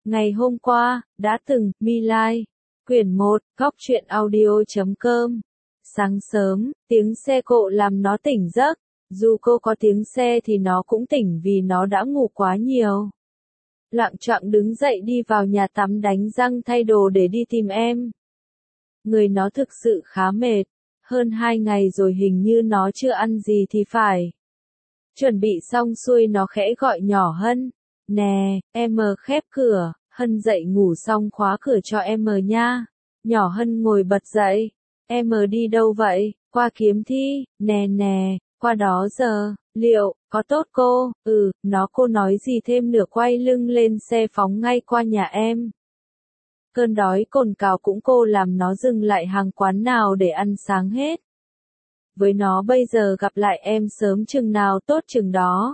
Ngày hôm qua, đã từng, My Lai. Quyển 1, góc truyện audio.com. Sáng sớm, tiếng xe cộ làm nó tỉnh giấc. Dù cô có tiếng xe thì nó cũng tỉnh vì nó đã ngủ quá nhiều. Loạng choạng đứng dậy đi vào nhà tắm đánh răng thay đồ để đi tìm em. Người nó thực sự khá mệt. Hơn 2 ngày rồi hình như nó chưa ăn gì thì phải. Chuẩn bị xong xuôi nó khẽ gọi nhỏ Hân. Nè, em khép cửa. Hân dậy ngủ xong khóa cửa cho em nha. Nhỏ Hân ngồi bật dậy. Em đi đâu vậy? Qua kiếm thi. Nè, qua đó giờ. Liệu, có tốt cô? Cô nói gì thêm nửa quay lưng lên xe phóng ngay qua nhà em. Cơn đói cồn cào cũng cô làm nó dừng lại hàng quán nào để ăn sáng hết. Với nó bây giờ gặp lại em sớm chừng nào tốt chừng đó.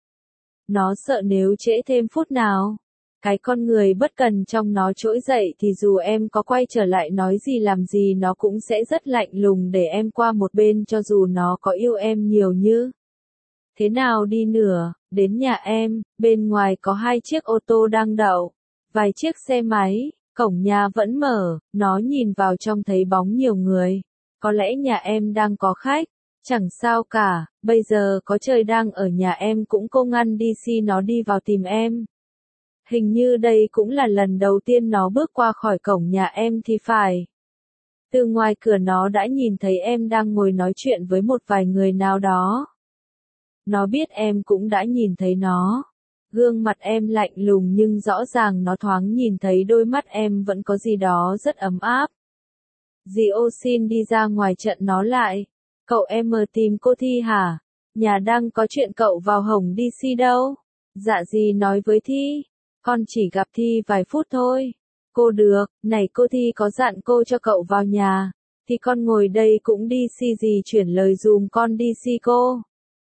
Nó sợ nếu trễ thêm phút nào. Cái con người bất cần trong nó trỗi dậy thì dù em có quay trở lại nói gì làm gì nó cũng sẽ rất lạnh lùng để em qua một bên cho dù nó có yêu em nhiều như. Thế nào đi nữa, đến nhà em, bên ngoài có 2 chiếc ô tô đang đậu, vài chiếc xe máy, cổng nhà vẫn mở, nó nhìn vào trong thấy bóng nhiều người. Có lẽ nhà em đang có khách, chẳng sao cả, bây giờ có trời đang ở nhà em cũng cô ngăn DC nó đi vào tìm em. Hình như đây cũng là lần đầu tiên nó bước qua khỏi cổng nhà em thì phải. Từ ngoài cửa nó đã nhìn thấy em đang ngồi nói chuyện với một vài người nào đó. Nó biết em cũng đã nhìn thấy nó. Gương mặt em lạnh lùng nhưng rõ ràng nó thoáng nhìn thấy đôi mắt em vẫn có gì đó rất ấm áp. Dì ô xin đi ra ngoài trận nó lại. Cậu em tìm cô Thi hả? Nhà đang có chuyện cậu vào Hồng DC đâu? Dạ dì nói với Thi. Con chỉ gặp Thi vài phút thôi. Cô được, này cô Thi có dặn cô cho cậu vào nhà. Thì con ngồi đây cũng DC gì chuyển lời dùm con DC cô.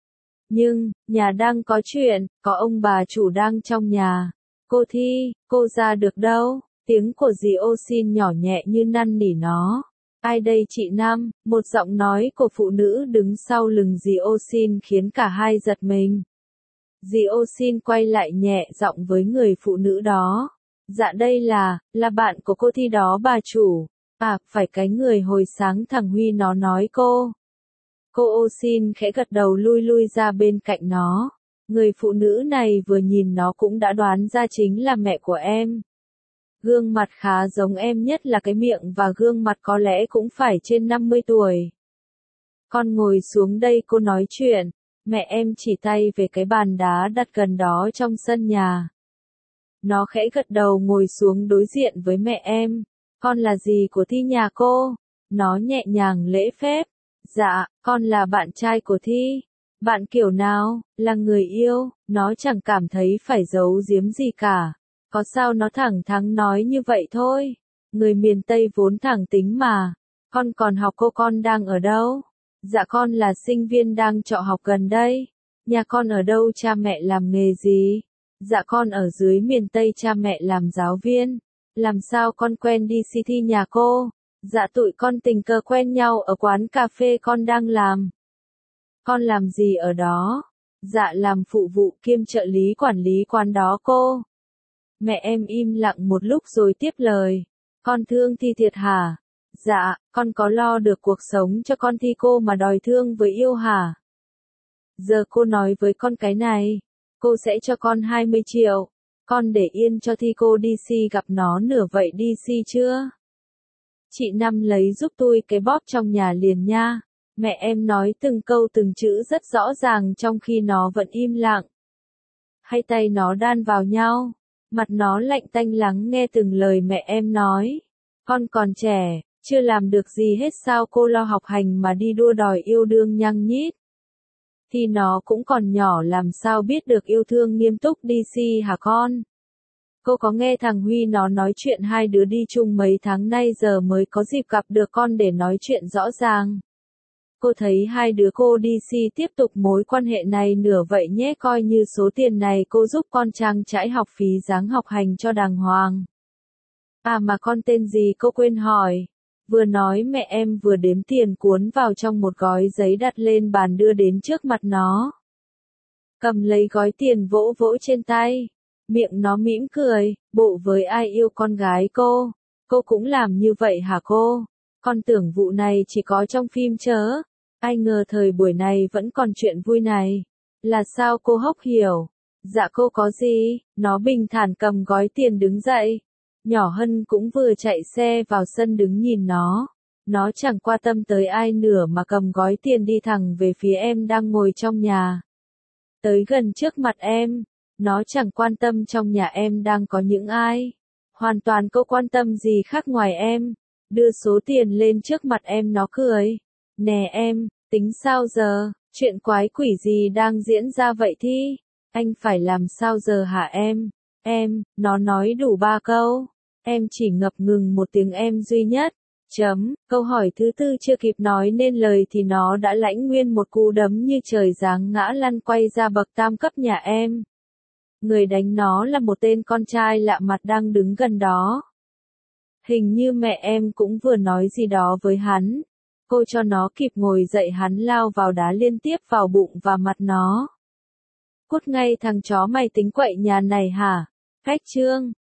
Nhưng, nhà đang có chuyện, có ông bà chủ đang trong nhà. Cô Thi, cô ra được đâu? Tiếng của dì ô xin nhỏ nhẹ như năn nỉ nó. Ai đây chị Nam? Một giọng nói của phụ nữ đứng sau lưng dì ô xin khiến cả hai giật mình. Dì ô xin quay lại nhẹ giọng với người phụ nữ đó. Dạ đây là bạn của cô Thi đó bà chủ. À, phải cái người hồi sáng thằng Huy nó nói cô. Cô ô xin khẽ gật đầu lui ra bên cạnh nó. Người phụ nữ này vừa nhìn nó cũng đã đoán ra chính là mẹ của em. Gương mặt khá giống em nhất là cái miệng và gương mặt có lẽ cũng phải trên 50 tuổi. Con ngồi xuống đây cô nói chuyện. Mẹ em chỉ tay về cái bàn đá đặt gần đó trong sân nhà. Nó khẽ gật đầu ngồi xuống đối diện với mẹ em. Con là gì của Thi nhà cô? Nó nhẹ nhàng lễ phép. Dạ, con là bạn trai của Thi. Bạn kiểu nào? Là người yêu. Nó chẳng cảm thấy phải giấu giếm gì cả. Có sao nó thẳng thắn nói như vậy thôi. Người miền Tây vốn thẳng tính mà. Con còn học con đang ở đâu? Dạ con là sinh viên đang trọ học gần đây. Nhà con ở đâu cha mẹ làm nghề gì? Dạ con ở dưới miền Tây cha mẹ làm giáo viên. Làm sao con quen đi Thi nhà cô? Dạ tụi con tình cờ quen nhau ở quán cà phê con đang làm. Con làm gì ở đó? Dạ làm phụ vụ kiêm trợ lý quản lý quán đó cô. Mẹ em im lặng một lúc rồi tiếp lời. Con thương Thi thiệt hả? Dạ, con có lo được cuộc sống cho con Thi cô mà đòi thương với yêu hả? Giờ cô nói với con cái này. Cô sẽ cho con 20 triệu. Con để yên cho Thi cô DC gặp nó nửa vậy DC chưa? Chị Năm lấy giúp tôi cái bóp trong nhà liền nha. Mẹ em nói từng câu từng chữ rất rõ ràng trong khi nó vẫn im lặng. Hai tay nó đan vào nhau. Mặt nó lạnh tanh lắng nghe từng lời mẹ em nói. Con còn trẻ, chưa làm được gì hết sao cô lo học hành mà đi đua đòi yêu đương nhăng nhít. Thì nó cũng còn nhỏ làm sao biết được yêu thương nghiêm túc DC hả con? Cô có nghe thằng Huy nó nói chuyện hai đứa đi chung mấy tháng nay giờ mới có dịp gặp được con để nói chuyện rõ ràng. Cô thấy hai đứa cô DC tiếp tục mối quan hệ này nửa vậy nhé coi như số tiền này cô giúp con trang trải học phí dáng học hành cho đàng hoàng. À mà con tên gì cô quên hỏi. Vừa nói mẹ em vừa đếm tiền cuốn vào trong một gói giấy đặt lên bàn đưa đến trước mặt nó. Cầm lấy gói tiền vỗ vỗ trên tay. Miệng nó mỉm cười, bộ với ai yêu con gái cô cũng làm như vậy hả cô? Con tưởng vụ này chỉ có trong phim chớ. Ai ngờ thời buổi này vẫn còn chuyện vui này. Là sao cô Hốc hiểu? Dạ cô có gì? Nó bình thản cầm gói tiền đứng dậy. Nhỏ Hân cũng vừa chạy xe vào sân đứng nhìn nó. Nó chẳng quan tâm tới ai nửa mà cầm gói tiền đi thẳng về phía em đang ngồi trong nhà. Tới gần trước mặt em, nó chẳng quan tâm trong nhà em đang có những ai. Hoàn toàn không quan tâm gì khác ngoài em. Đưa số tiền lên trước mặt em nó cười. Nè em, tính sao giờ? Chuyện quái quỷ gì đang diễn ra vậy thi? Anh phải làm sao giờ hả em? Nó nói đủ 3 câu. Em chỉ ngập ngừng một tiếng em duy nhất. Câu hỏi thứ tư chưa kịp nói nên lời thì nó đã lãnh nguyên một cú đấm như trời giáng ngã lăn quay ra bậc tam cấp nhà em. Người đánh nó là một tên con trai lạ mặt đang đứng gần đó. Hình như mẹ em cũng vừa nói gì đó với hắn. Cô cho nó kịp ngồi dậy hắn lao vào đá liên tiếp vào bụng và mặt nó. Cút ngay thằng chó mày tính quậy nhà này hả? Cách chương